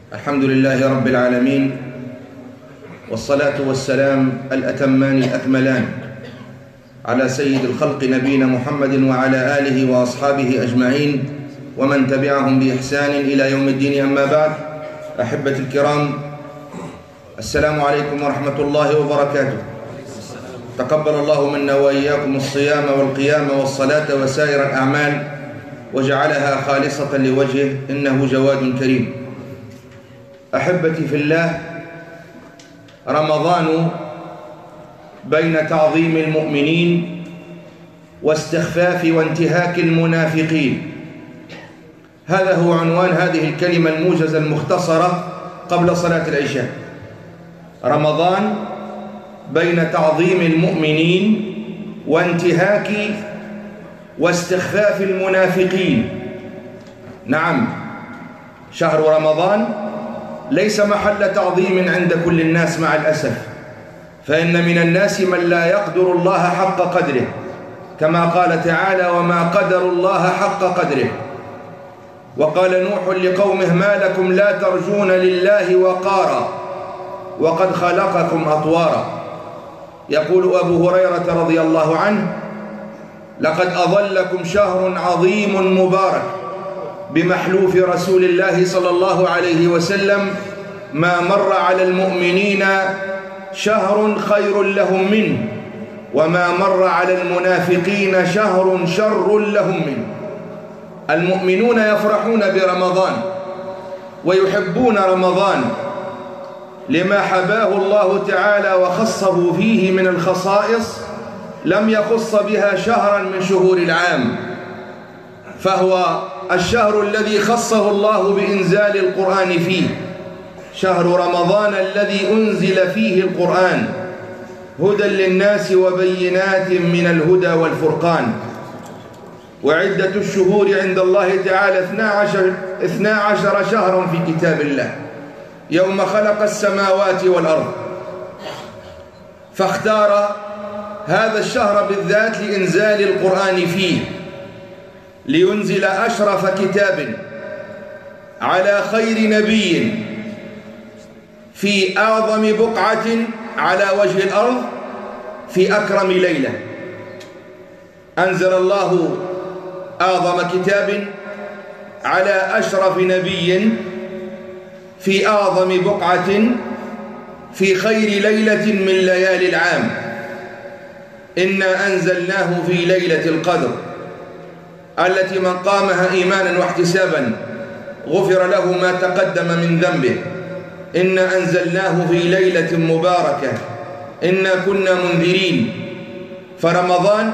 الحمد لله رب العالمين، والصلاة والسلام الأتمان الأكملان على سيد الخلق نبينا محمد وعلى آله وأصحابه أجمعين ومن تبعهم بإحسان إلى يوم الدين. أما بعد، أحبتي الكرام، السلام عليكم ورحمة الله وبركاته. تقبل الله منا وإياكم الصيام والقيام والصلاة وسائر الأعمال وجعلها خالصة لوجهه، إنه جواد كريم. أحبتي في الله، رمضان بين تعظيم المؤمنين واستخفاف وانتهاك المنافقين، هذا هو عنوان هذه الكلمة الموجزة المختصرة قبل صلاة العشاء. رمضان بين تعظيم المؤمنين وانتهاك واستخفاف المنافقين. نعم، شهر رمضان ليس محل تعظيم عند كل الناس مع الأسف، فإن من الناس من لا يقدر الله حق قدره، كما قال تعالى: وما قدر الله حق قدره. وقال نوح لقومه: ما لكم لا ترجون لله وقارا وقد خلقكم أطوارا. يقول أبو هريرة رضي الله عنه: لقد أظلكم شهر عظيم مبارك بمحلوف رسول الله صلى الله عليه وسلم، ما مر على المؤمنين شهر خير لهم منه، وما مر على المنافقين شهر شر لهم منه. المؤمنون يفرحون برمضان ويحبون رمضان لما حباه الله تعالى وخصه فيه من الخصائص لم يخص بها شهرا من شهور العام، فهو الشهر الذي خصه الله بإنزال القرآن فيه، شهر رمضان الذي أنزل فيه القرآن هدى للناس وبينات من الهدى والفرقان. وعدة الشهور عند الله تعالى 12 شهرا في كتاب الله يوم خلق السماوات والأرض، فاختار هذا الشهر بالذات لإنزال القرآن فيه، لينزل أشرف كتاب على خير نبي في أعظم بقعة على وجه الأرض في أكرم ليلة. أنزل الله أعظم كتاب على أشرف نبي في أعظم بقعة في خير ليلة من ليالي العام. إنا أنزلناه في ليلة القدر التي من قامها إيمانا واحتسابا غفر له ما تقدم من ذنبه. إنا أنزلناه في ليلة مباركة إنا كنا منذرين. فرمضان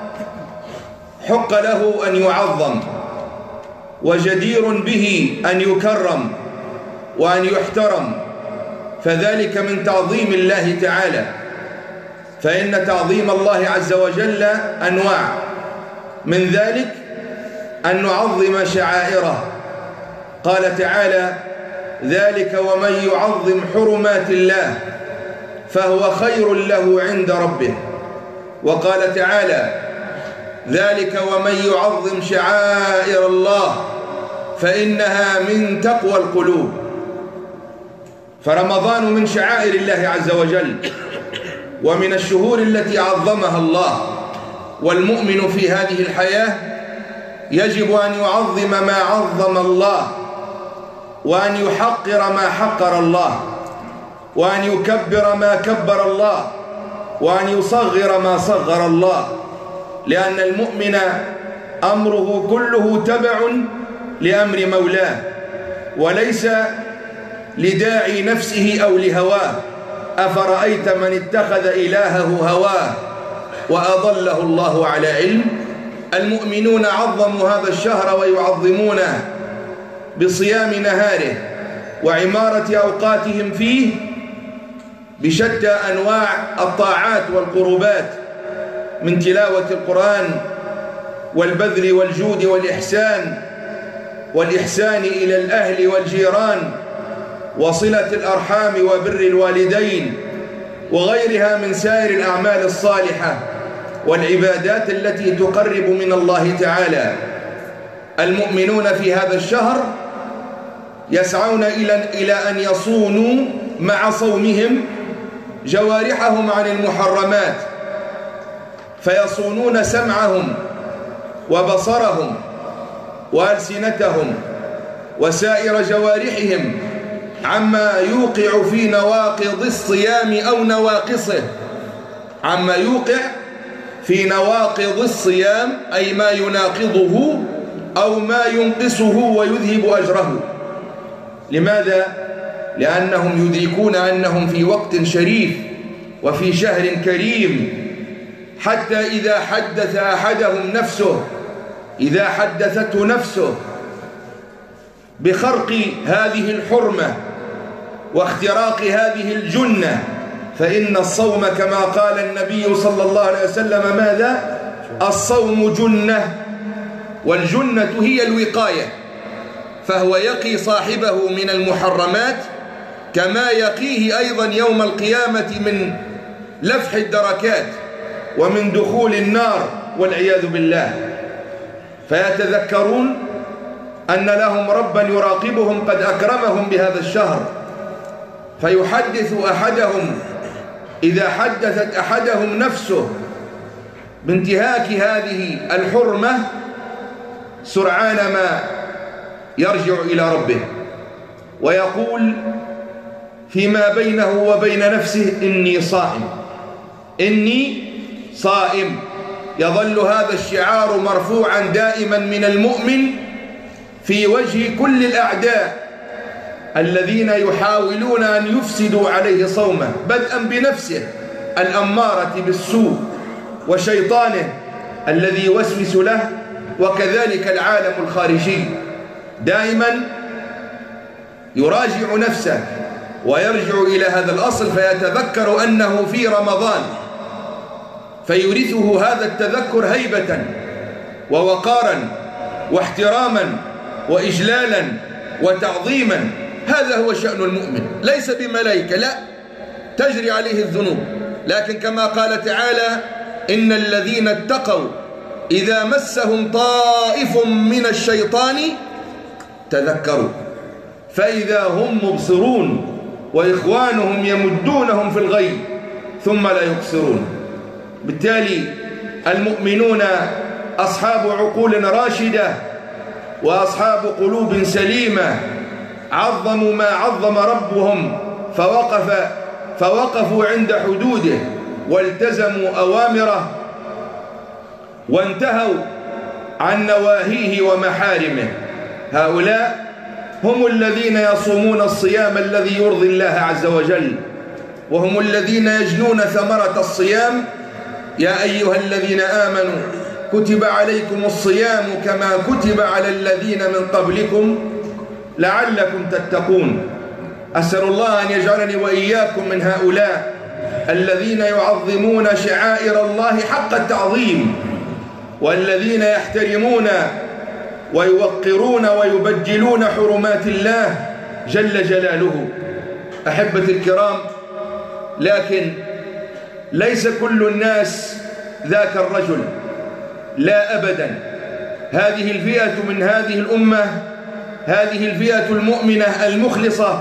حق له أن يعظم، وجدير به أن يكرم وأن يحترم، فذلك من تعظيم الله تعالى. فإن تعظيم الله عز وجل أنواع، من ذلك أن نعظم شعائره. قال تعالى: ذلك ومن يعظم حرمات الله فهو خير له عند ربه. وقال تعالى: ذلك ومن يعظم شعائر الله فإنها من تقوى القلوب. فرمضان من شعائر الله عز وجل ومن الشهور التي عظمها الله، والمؤمن في هذه الحياة يجب أن يعظم ما عظم الله، وأن يحقر ما حقر الله، وأن يكبر ما كبر الله، وأن يصغر ما صغر الله، لأن المؤمن أمره كله تبع لأمر مولاه، وليس لداعي نفسه أو لهواه. أفرأيت من اتخذ إلهه هواه وأضله الله على علم. المؤمنون عظموا هذا الشهر ويعظمونه بصيام نهاره وعمارة أوقاتهم فيه بشتى أنواع الطاعات والقربات، من تلاوة القرآن والبذل والجود والإحسان إلى الأهل والجيران وصلة الأرحام وبر الوالدين وغيرها من سائر الأعمال الصالحة والعبادات التي تقرب من الله تعالى. المؤمنون في هذا الشهر يسعون إلى أن يصونوا مع صومهم جوارحهم عن المحرمات، فيصونون سمعهم وبصرهم وألسنتهم وسائر جوارحهم عما يوقع في نواقض الصيام أو نواقصه، عما يوقع في نواقض الصيام أي ما يناقضه أو ما ينقصه ويذهب أجره. لماذا؟ لأنهم يدركون أنهم في وقت شريف وفي شهر كريم، حتى إذا حدث أحدهم نفسه، إذا حدثته نفسه بخرق هذه الحرمة واختراق هذه الجنة، فإن الصوم كما قال النبي صلى الله عليه وسلم ماذا؟ الصوم جنة، والجنة هي الوقاية، فهو يقي صاحبه من المحرمات كما يقيه أيضا يوم القيامة من لفح الدركات ومن دخول النار والعياذ بالله. فيتذكرون أن لهم ربا يراقبهم قد أكرمهم بهذا الشهر، فيحدث أحدهم إذا حدثت أحدهم نفسه بانتهاك هذه الحرمة سرعان ما يرجع إلى ربه ويقول فيما بينه وبين نفسه إني صائم، إني صائم. يظل هذا الشعار مرفوعا دائما من المؤمن في وجه كل الأعداء الذين يحاولون أن يفسدوا عليه صومه، بدءا بنفسه الأمارة بالسوء وشيطانه الذي يوسوس له، وكذلك العالم الخارجي. دائما يراجع نفسه ويرجع إلى هذا الأصل، فيتذكر أنه في رمضان، فيورثه هذا التذكر هيبة ووقارا واحتراما وإجلالا وتعظيما. هذا هو شأن المؤمن، ليس بملائكة، لا تجري عليه الذنوب، لكن كما قال تعالى إن الذين اتقوا إذا مسهم طائف من الشيطان تذكروا فإذا هم مبصرون وإخوانهم يمدونهم في الغي ثم لا يبصرون. بالتالي المؤمنون أصحاب عقول راشدة وأصحاب قلوب سليمة، عظموا ما عظم ربهم فوقفوا عند حدوده والتزموا أوامره وانتهوا عن نواهيه ومحارمه. هؤلاء هم الذين يصومون الصيام الذي يرضي الله عز وجل، وهم الذين يجنون ثمرة الصيام. يا أيها الذين آمنوا كتب عليكم الصيام كما كتب على الذين من قبلكم لعلكم تتقون. أسأل الله أن يجعلني وإياكم من هؤلاء الذين يعظمون شعائر الله حق التعظيم، والذين يحترمون ويوقرون ويبجلون حرمات الله جل جلاله. أحبتي الكرام، لكن ليس كل الناس ذاك الرجل، لا أبدا. هذه الفئة من هذه الأمة، هذه الفئة المؤمنة المخلصة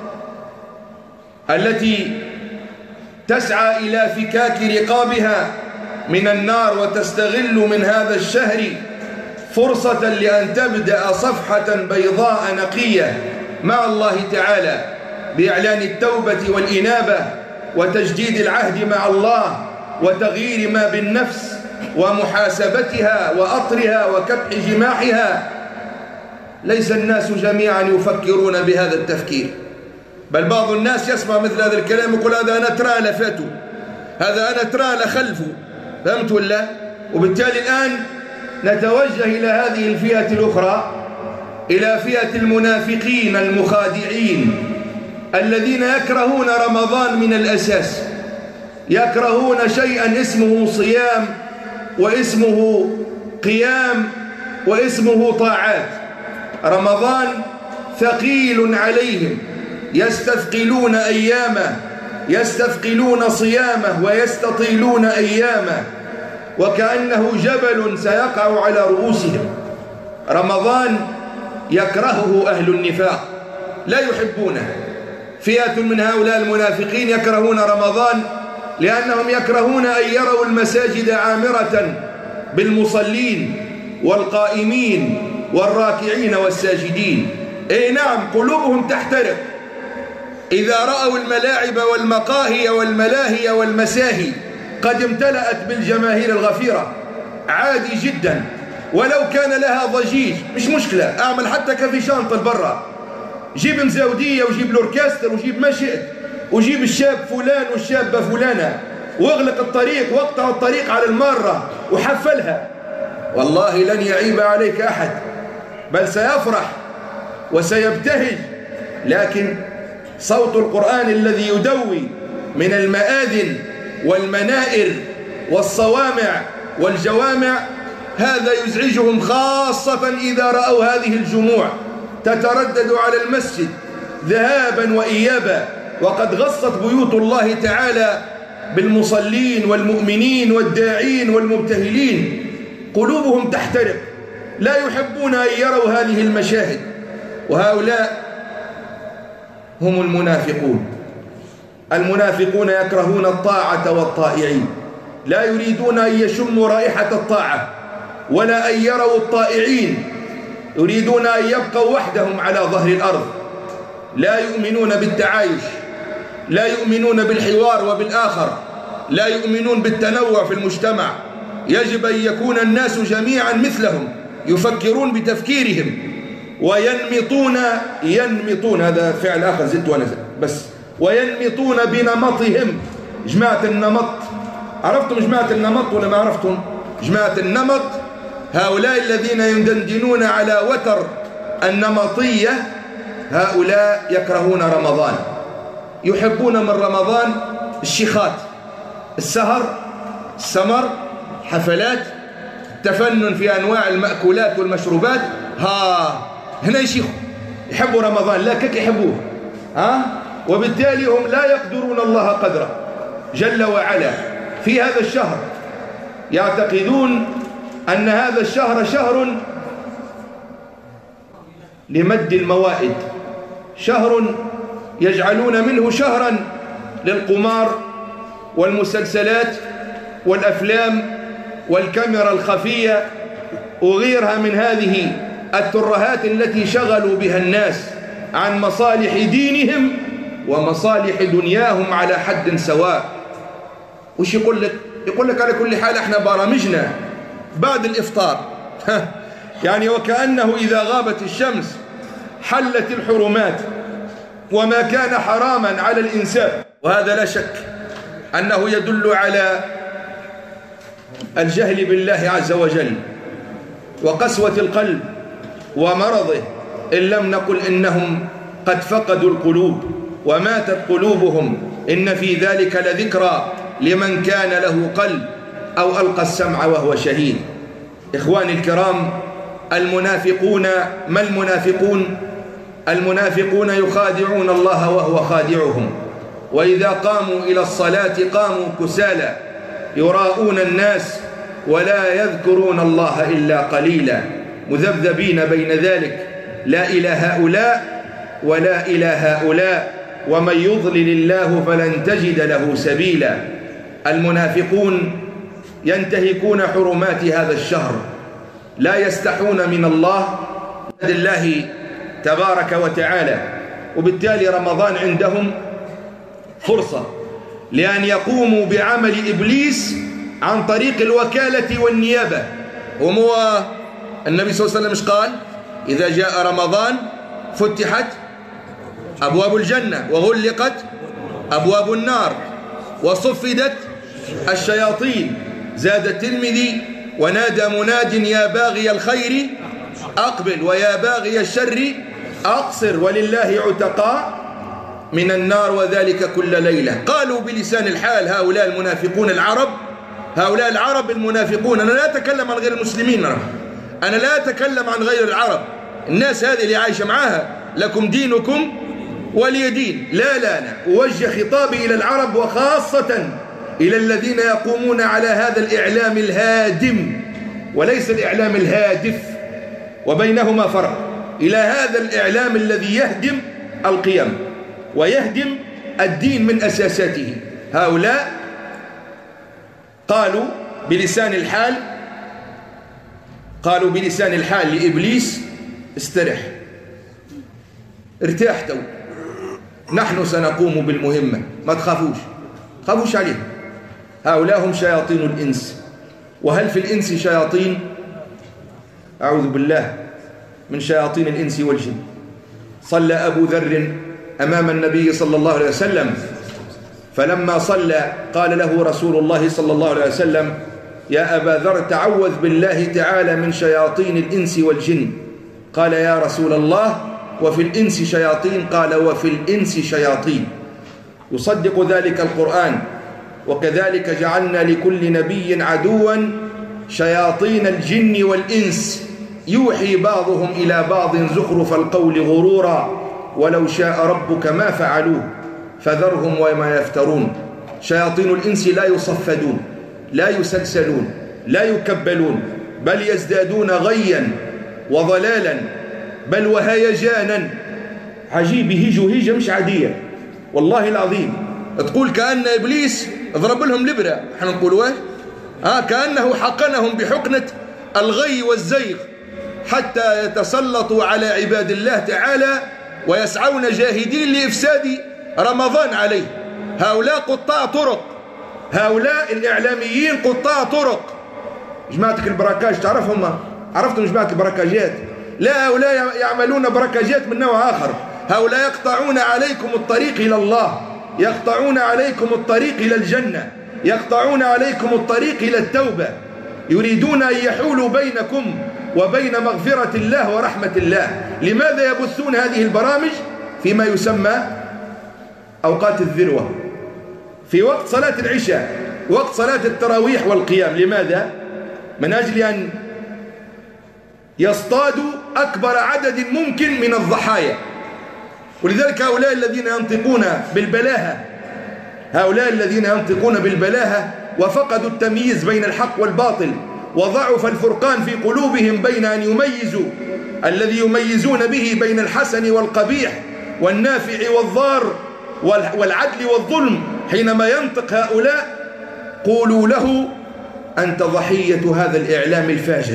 التي تسعى إلى فكاك رقابها من النار وتستغل من هذا الشهر فرصة لأن تبدأ صفحة بيضاء نقية مع الله تعالى بإعلان التوبة والإنابة وتجديد العهد مع الله وتغيير ما بالنفس ومحاسبتها وأطرها وكبح جماحها. ليس الناس جميعا يفكرون بهذا التفكير، بل بعض الناس يسمع مثل هذا الكلام يقول هذا أنا ترى لفاته، هذا أنا ترى لخلفه. فهمت ولا؟ وبالتالي الآن نتوجه إلى هذه الفئة الأخرى، إلى فئة المنافقين المخادعين الذين يكرهون رمضان من الأساس، يكرهون شيئا اسمه صيام واسمه قيام واسمه طاعات. رمضان ثقيل عليهم، يستثقلون أيامه، يستثقلون صيامه ويستطيلون أيامه وكأنه جبل سيقع على رؤوسهم. رمضان يكرهه أهل النفاق، لا يحبونه. فئة من هؤلاء المنافقين يكرهون رمضان لأنهم يكرهون أن يروا المساجد عامرة بالمصلين والقائمين والراكعين والساجدين. اي نعم، قلوبهم تحترق إذا رأوا الملاعب والمقاهي والملاهي والمساهي قد امتلأت بالجماهير الغفيرة. عادي جدا، ولو كان لها ضجيج مش مشكلة، أعمل حتى كافي شانطة برا، جيب مزودية وجيب الأوركستر وجيب ما شئت، وجيب الشاب فلان والشابة فلانة، واغلق الطريق واقطع الطريق على المارة وحفلها، والله لن يعيب عليك أحد، بل سيفرح وسيبتهج. لكن صوت القرآن الذي يدوي من المآذن والمنائر والصوامع والجوامع هذا يزعجهم، خاصة إذا رأوا هذه الجموع تتردد على المسجد ذهابا وإيابا، وقد غصت بيوت الله تعالى بالمصلين والمؤمنين والداعين والمبتهلين. قلوبهم تحترق، لا يحبون أن يروا هذه المشاهد. وهؤلاء هم المنافقون. المنافقون يكرهون الطاعة والطائعين، لا يريدون أن يشموا رائحة الطاعة ولا أن يروا الطائعين، يريدون أن يبقوا وحدهم على ظهر الأرض. لا يؤمنون بالتعايش، لا يؤمنون بالحوار وبالآخر، لا يؤمنون بالتنوع في المجتمع. يجب أن يكون الناس جميعا مثلهم، يفكرون بتفكيرهم ينمطون هذا فعل آخر زدت وأنا بس، وينمطون بنمطهم. جماعة النمط، عرفتم جماعة النمط ولا ما عرفتم؟ جماعة النمط هؤلاء الذين يدندنون على وتر النمطية، هؤلاء يكرهون رمضان، يحبون من رمضان الشيخات، السهر، السمر، حفلات، التفنن في أنواع المأكولات والمشروبات. هنا يشيخوا يحبوا رمضان، لا كيك يحبوه، وبالتالي هم لا يقدرون الله قدره جل وعلا في هذا الشهر. يعتقدون أن هذا الشهر شهر لمد الموائد، شهر يجعلون منه شهرا للقمار والمسلسلات والأفلام والكاميرا الخفية وغيرها من هذه الترهات التي شغلوا بها الناس عن مصالح دينهم ومصالح دنياهم على حد سواء. وش يقول لك؟ يقول لك على كل حال احنا برامجنا بعد الإفطار يعني وكأنه إذا غابت الشمس حلت الحرمات وما كان حراما على الإنسان. وهذا لا شك أنه يدل على الجهل بالله عز وجل وقسوة القلب ومرضه، إن لم نقل إنهم قد فقدوا القلوب وماتت قلوبهم. إن في ذلك لذكرى لمن كان له قلب أو ألقى السمع وهو شهيد. إخواني الكرام، المنافقون ما المنافقون؟ المنافقون يخادعون الله وهو خادعهم، وإذا قاموا إلى الصلاة قاموا كسالى يراءون الناس ولا يذكرون الله إلا قليلا، مذبذبين بين ذلك، لا إلى هؤلاء ولا إلى هؤلاء، ومن يضلل الله فلن تجد له سبيلا. المنافقون ينتهكون حرمات هذا الشهر، لا يستحون من الله تبارك وتعالى، وبالتالي رمضان عندهم فرصة لأن يقوموا بعمل إبليس عن طريق الوكالة والنيابة. وهو النبي صلى الله عليه وسلم قال: إذا جاء رمضان فتحت أبواب الجنة وغلقت أبواب النار وصفدت الشياطين. زاد الترمذي: ونادى مناد يا باغي الخير أقبل ويا باغي الشر أقصر ولله عتقاء من النار وذلك كل ليلة. قالوا بلسان الحال هؤلاء المنافقون العرب، هؤلاء العرب المنافقون. أنا لا أتكلم عن غير المسلمين، أنا لا أتكلم عن غير العرب، الناس هذه اللي عايشة معاها، لكم دينكم ولي دين. لا أنا أوجه خطابي إلى العرب، وخاصة إلى الذين يقومون على هذا الإعلام الهادم وليس الإعلام الهادف، وبينهما فرق. إلى هذا الإعلام الذي يهدم القيم ويهدم الدين من أساساته. هؤلاء قالوا بلسان الحال لإبليس: استرح، ارتاح تو، نحن سنقوم بالمهمة، ما تخافوش عليهم. هؤلاء هم شياطين الإنس. وهل في الإنس شياطين؟ أعوذ بالله من شياطين الإنس والجن. صلى أبو ذر أمام النبي صلى الله عليه وسلم، فلما صلى قال له رسول الله صلى الله عليه وسلم: يا أبا ذر تعوذ بالله تعالى من شياطين الإنس والجن. قال: يا رسول الله وفي الإنس شياطين؟ قال: وفي الإنس شياطين. يصدق ذلك القرآن: وكذلك جعلنا لكل نبي عدوا شياطين الجن والإنس يوحي بعضهم إلى بعض زخرف القول غرورا ولو شاء ربك ما فعلوه فذرهم وما يفترون. شياطين الإنس لا يصفدون، لا يسلسلون، لا يكبلون، بل يزدادون غيا وضلالا، بل وهيجانا. عجيب، يهيجوا هيجة مش عادية والله العظيم. تقول كأن إبليس ضرب لهم لبرة، احنا نقول كأنه حقنهم بحقنة الغي والزيغ حتى يتسلطوا على عباد الله تعالى ويسعون جاهدين لإفساد رمضان عليه. هؤلاء قطاع طرق، هؤلاء الإعلاميين قطاع طرق. جماعة البراكاج تعرفهم؟ عرفتم جماعة البراكاجات؟ لا، هؤلاء يعملون براكاجات من نوع آخر. هؤلاء يقطعون عليكم الطريق إلى الله، يقطعون عليكم الطريق إلى الجنة، يقطعون عليكم الطريق إلى التوبة، يريدون أن يحولوا بينكم وبين مغفرة الله ورحمة الله. لماذا يبثون هذه البرامج فيما يسمى أوقات الذروة، في وقت صلاة العشاء، وقت صلاة التراويح والقيام؟ لماذا؟ من أجل أن يصطادوا أكبر عدد ممكن من الضحايا. ولذلك هؤلاء الذين ينطقون بالبلاهة وفقدوا التمييز بين الحق والباطل، وضعف الفرقان في قلوبهم بين أن يميزوا الذي يميزون به بين الحسن والقبيح والنافع والضار والعدل والظلم. حينما ينطق هؤلاء قولوا له: أنت ضحية هذا الإعلام الفاجر،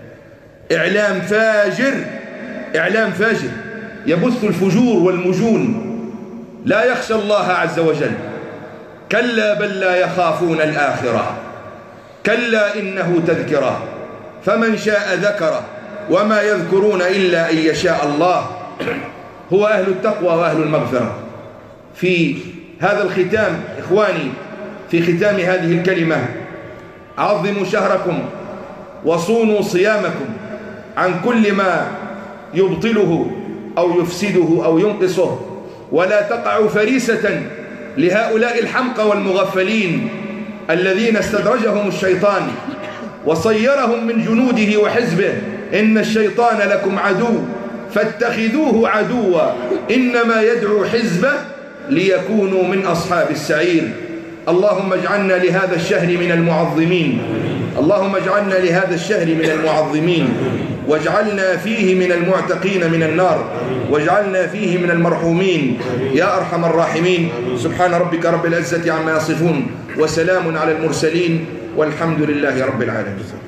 إعلام فاجر يبث الفجور والمجون، لا يخشى الله عز وجل. كلا بل لا يخافون الآخرة، كلا إنه تذكرة فمن شاء ذكره وما يذكرون إلا أن يشاء الله. هو أهل التقوى وأهل المغفرة. في هذا الختام إخواني، في ختام هذه الكلمة: عظموا شهركم وصونوا صيامكم عن كل ما يبطله أو يفسده أو ينقصه، ولا تقعوا فريسة لهؤلاء الحمقى والمغفلين الذين استدرجهم الشيطان وصيرهم من جنوده وحزبه. إن الشيطان لكم عدو فاتخذوه عدوا إنما يدعو حزبه ليكونوا من أصحاب السعير. اللهم اجعلنا لهذا الشهر من المعظمين، اللهم اجعلنا لهذا الشهر من المعظمين، واجعلنا فيه من المعتقين من النار، واجعلنا فيه من المرحومين يا أرحم الراحمين. سبحان ربك رب العزة عما يصفون، وسلام على المرسلين، والحمد لله رب العالمين.